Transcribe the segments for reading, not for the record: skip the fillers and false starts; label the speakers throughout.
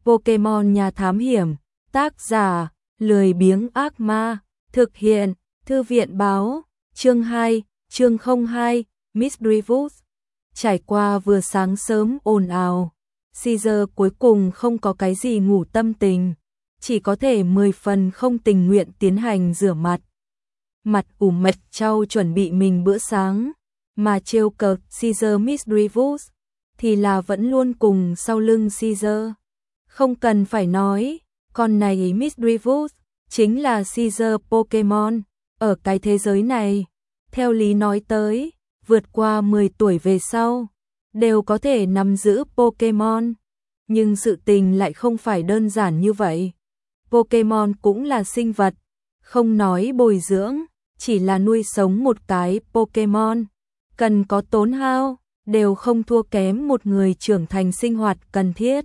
Speaker 1: Pokemon Nhà Thám Hiểm, tác giả, lười biếng ác ma, thực hiện, Thư viện báo, chương 2, chương 02, Misdreavus. Trải qua vừa sáng sớm ồn ào, Caesar cuối cùng không có cái gì ngủ tâm tình, chỉ có thể 10 phần không tình nguyện tiến hành rửa mặt. Mặt ủ mật trau chuẩn bị mình bữa sáng, mà trêu cợt Caesar Misdreavus thì là vẫn luôn cùng sau lưng Caesar. Không cần phải nói, con này Misdreavus chính là Caesar Pokemon ở cái thế giới này. Theo lý nói tới, vượt qua 10 tuổi về sau đều có thể nắm giữ Pokemon, nhưng sự tình lại không phải đơn giản như vậy. Pokemon cũng là sinh vật, không nói bồi dưỡng, chỉ là nuôi sống một cái Pokemon cần có tốn hao, đều không thua kém một người trưởng thành sinh hoạt cần thiết.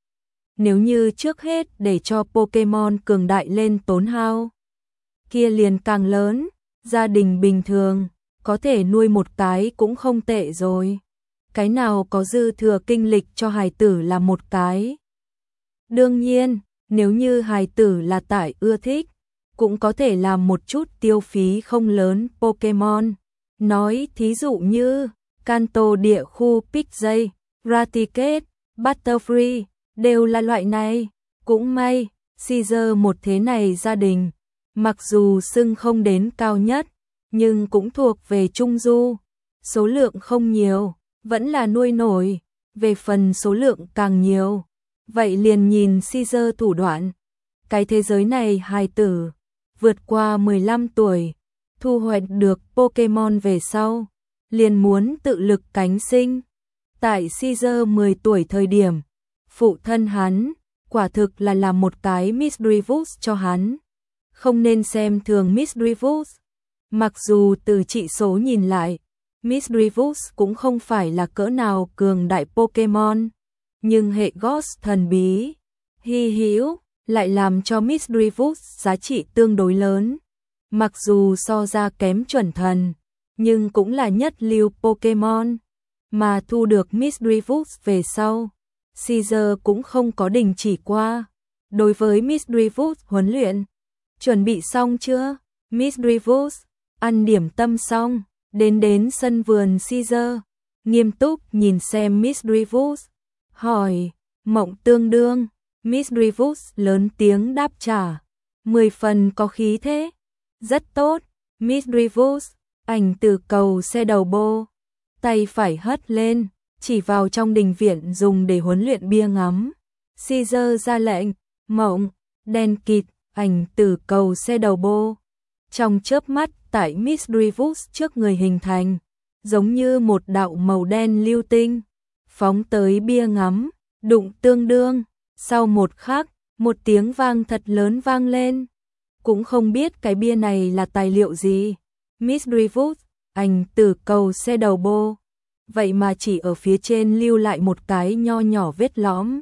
Speaker 1: Nếu như trước hết để cho Pokemon cường đại lên tốn hao, kia liền càng lớn, gia đình bình thường có thể nuôi một cái cũng không tệ rồi. Cái nào có dư thừa kinh lịch cho hài tử là một cái. Đương nhiên, nếu như hài tử là tại ưa thích, cũng có thể làm một chút tiêu phí không lớn Pokemon. Nói thí dụ như Kanto địa khu Pidgey, Raticate, Butterfree đều là loại này. Cũng may, Caesar một thế này gia đình, mặc dù xưng không đến cao nhất, nhưng cũng thuộc về trung du. Số lượng không nhiều, vẫn là nuôi nổi. Về phần số lượng càng nhiều, vậy liền nhìn Caesar thủ đoạn. Cái thế giới này hài tử vượt qua 15 tuổi, thu hoạch được Pokemon về sau, liền muốn tự lực cánh sinh. Tại Caesar 10 tuổi thời điểm, phụ thân hắn quả thực là làm một cái Misdreavus cho hắn. Không nên xem thường Misdreavus. Mặc dù từ trị số nhìn lại, Misdreavus cũng không phải là cỡ nào cường đại Pokemon, nhưng hệ Ghost thần bí, hy hữu lại làm cho Misdreavus giá trị tương đối lớn. Mặc dù so ra kém chuẩn thần, nhưng cũng là nhất lưu Pokemon. Mà thu được Misdreavus về sau, Caesar cũng không có đình chỉ qua. Đối với Misdreavus huấn luyện, chuẩn bị xong chưa? Misdreavus ăn điểm tâm xong, đến sân vườn Caesar, nghiêm túc nhìn xem Misdreavus, hỏi, mộng tương đương. Misdreavus lớn tiếng đáp trả, 10 phần có khí thế. Rất tốt, Misdreavus, ảnh từ cầu xe đầu bô, tay phải hất lên, chỉ vào trong đình viện dùng để huấn luyện bia ngắm. Caesar ra lệnh, mộng, đen kịt, ảnh từ cầu xe đầu bô. Trong chớp mắt tại Misdreavus trước người hình thành, giống như một đạo màu đen lưu tinh, phóng tới bia ngắm, đụng tương đương. Sau một khắc, một tiếng vang thật lớn vang lên. Cũng không biết cái bia này là tài liệu gì. Misdreavus, ảnh từ cầu xe đầu bô. Vậy mà chỉ ở phía trên lưu lại một cái nho nhỏ vết lõm.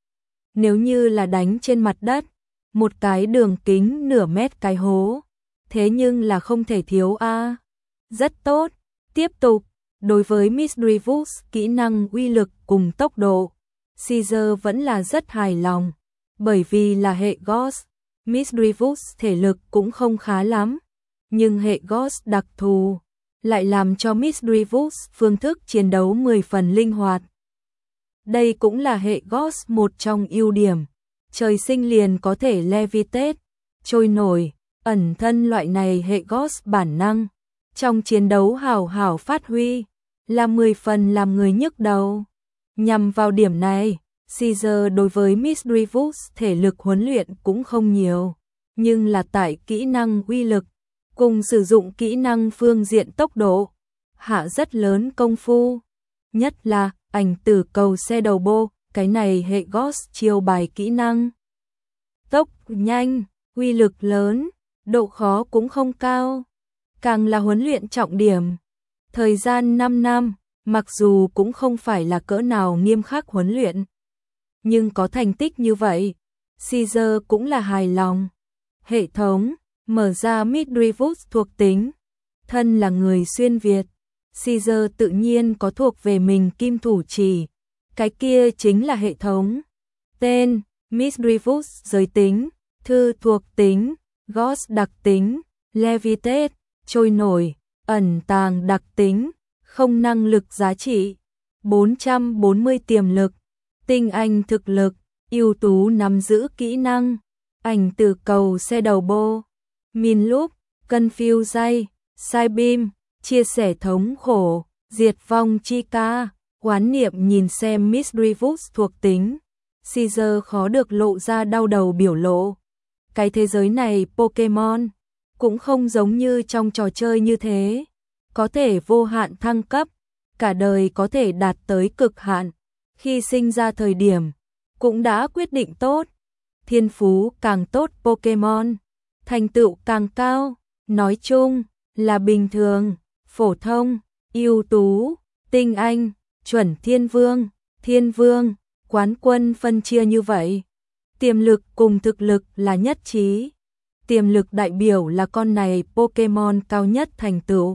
Speaker 1: Nếu như là đánh trên mặt đất, một cái đường kính nửa mét cái hố. Thế nhưng là không thể thiếu a. Rất tốt, tiếp tục. Đối với Misdreavus kỹ năng uy lực cùng tốc độ, Caesar vẫn là rất hài lòng. Bởi vì là hệ Ghost, Misdreavus thể lực cũng không khá lắm, nhưng hệ Ghost đặc thù lại làm cho Misdreavus phương thức chiến đấu 10 phần linh hoạt. Đây cũng là hệ Ghost một trong ưu điểm, trời sinh liền có thể levitate, trôi nổi, ẩn thân loại này hệ Ghost bản năng. Trong chiến đấu hào hào phát huy, là 10 phần làm người nhức đầu. Nhằm vào điểm này, Caesar đối với Misdreavus thể lực huấn luyện cũng không nhiều, nhưng là tại kỹ năng uy lực, cùng sử dụng kỹ năng phương diện tốc độ, hạ rất lớn công phu. Nhất là ảnh từ cầu xe đầu bô, cái này hệ Ghost chiêu bài kỹ năng. Tốc nhanh, uy lực lớn, độ khó cũng không cao, càng là huấn luyện trọng điểm. Thời gian 5 năm, mặc dù cũng không phải là cỡ nào nghiêm khắc huấn luyện, nhưng có thành tích như vậy, Caesar cũng là hài lòng. Hệ thống, mở ra Misdreavus thuộc tính. Thân là người xuyên Việt, Caesar tự nhiên có thuộc về mình kim thủ chỉ. Cái kia chính là hệ thống. Tên, Misdreavus giới tính, Thư thuộc tính, Ghost đặc tính, Levitate, trôi nổi, ẩn tàng đặc tính, không năng lực giá trị, 440 tiềm lực, tinh anh thực lực, ưu tú nắm giữ kỹ năng, ảnh từ cầu xe đầu bô, min loop, confuse, Psybeam, chia sẻ thống khổ, diệt vong chi ca, quán niệm nhìn xem Misdreavus thuộc tính. Caesar khó được lộ ra đau đầu biểu lộ. Cái thế giới này Pokemon cũng không giống như trong trò chơi như thế, có thể vô hạn thăng cấp, cả đời có thể đạt tới cực hạn. Khi sinh ra thời điểm cũng đã quyết định tốt, thiên phú càng tốt Pokemon, thành tựu càng cao, nói chung là bình thường, phổ thông, ưu tú, tinh anh, chuẩn thiên vương, quán quân phân chia như vậy. Tiềm lực cùng thực lực là nhất trí. Tiềm lực đại biểu là con này Pokemon cao nhất thành tựu,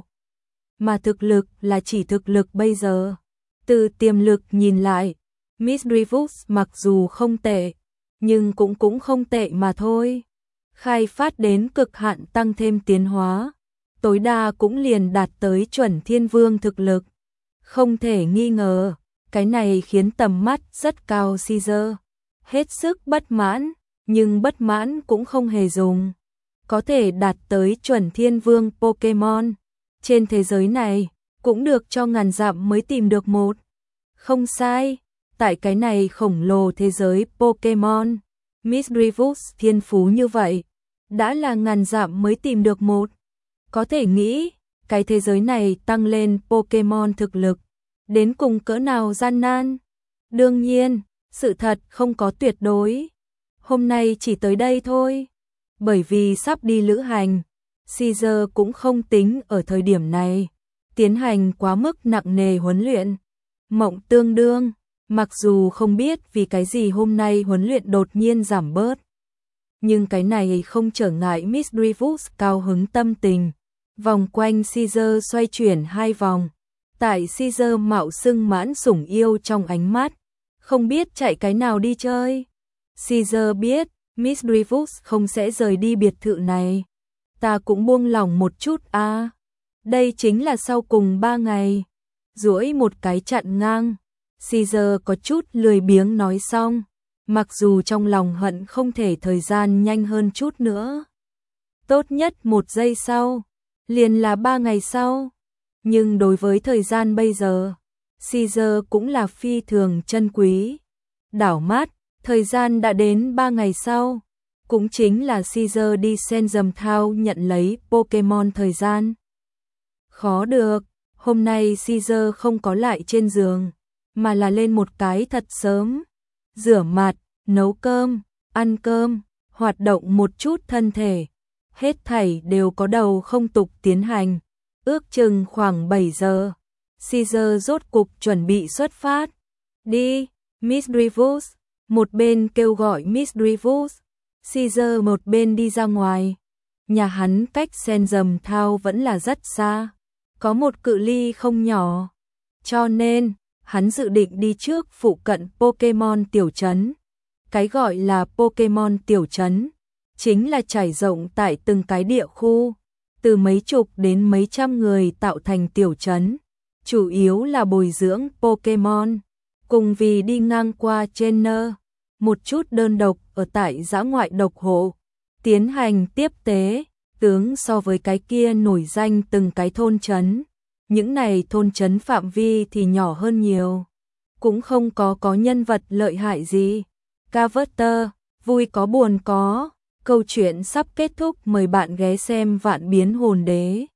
Speaker 1: mà thực lực là chỉ thực lực bây giờ. Từ tiềm lực nhìn lại, Misdreavus mặc dù không tệ, nhưng cũng không tệ mà thôi. Khai phát đến cực hạn tăng thêm tiến hóa, tối đa cũng liền đạt tới chuẩn thiên vương thực lực. Không thể nghi ngờ, cái này khiến tầm mắt rất cao Caesar hết sức bất mãn, nhưng bất mãn cũng không hề dùng. Có thể đạt tới chuẩn thiên vương Pokemon trên thế giới này cũng được cho ngàn dặm mới tìm được một. Không sai, tại cái này khổng lồ thế giới Pokemon, Misdreavus thiên phú như vậy, đã là ngàn dặm mới tìm được một. Có thể nghĩ, cái thế giới này tăng lên Pokemon thực lực, đến cùng cỡ nào gian nan. Đương nhiên, sự thật không có tuyệt đối. Hôm nay chỉ tới đây thôi. Bởi vì sắp đi lữ hành, Caesar cũng không tính ở thời điểm này tiến hành quá mức nặng nề huấn luyện. Mộng tương đương, mặc dù không biết vì cái gì hôm nay huấn luyện đột nhiên giảm bớt, nhưng cái này không trở ngại Misdreavus cao hứng tâm tình. Vòng quanh Caesar xoay chuyển 2 vòng. Tại Caesar mạo xưng mãn sủng yêu trong ánh mắt, không biết chạy cái nào đi chơi. Caesar biết Misdreavus không sẽ rời đi biệt thự này. Ta cũng buông lòng một chút à. Đây chính là sau cùng 3 ngày. Duỗi một cái chặn ngang. Caesar có chút lười biếng nói xong, mặc dù trong lòng hận không thể thời gian nhanh hơn chút nữa. Tốt nhất 1 giây sau, liền là 3 ngày sau. Nhưng đối với thời gian bây giờ, Caesar cũng là phi thường chân quý. Đảo mắt, thời gian đã đến 3 ngày sau, cũng chính là Caesar đi Senzum Town nhận lấy Pokemon thời gian. Khó được, hôm nay Caesar không có lại trên giường, mà là lên một cái thật sớm. Rửa mặt, nấu cơm, ăn cơm, hoạt động một chút thân thể. Hết thảy đều có đầu không tục tiến hành. Ước chừng khoảng 7 giờ, Caesar rốt cục chuẩn bị xuất phát. Đi, Misdreavus, một bên kêu gọi Misdreavus, Caesar một bên đi ra ngoài. Nhà hắn cách Senzum Town vẫn là rất xa, có một cự ly không nhỏ, cho nên hắn dự định đi trước phụ cận Pokemon tiểu trấn. Cái gọi là Pokemon tiểu trấn chính là trải rộng tại từng cái địa khu, từ mấy chục đến mấy trăm người tạo thành tiểu trấn, chủ yếu là bồi dưỡng Pokemon, cùng vì đi ngang qua trainer, một chút đơn độc ở tại dã ngoại độc hộ, tiến hành tiếp tế, tướng so với cái kia nổi danh từng cái thôn trấn. Những này thôn trấn phạm vi thì nhỏ hơn nhiều, cũng không có nhân vật lợi hại gì. Carver, vui có buồn có. Câu chuyện sắp kết thúc, mời bạn ghé xem Vạn Biến Hồn Đế.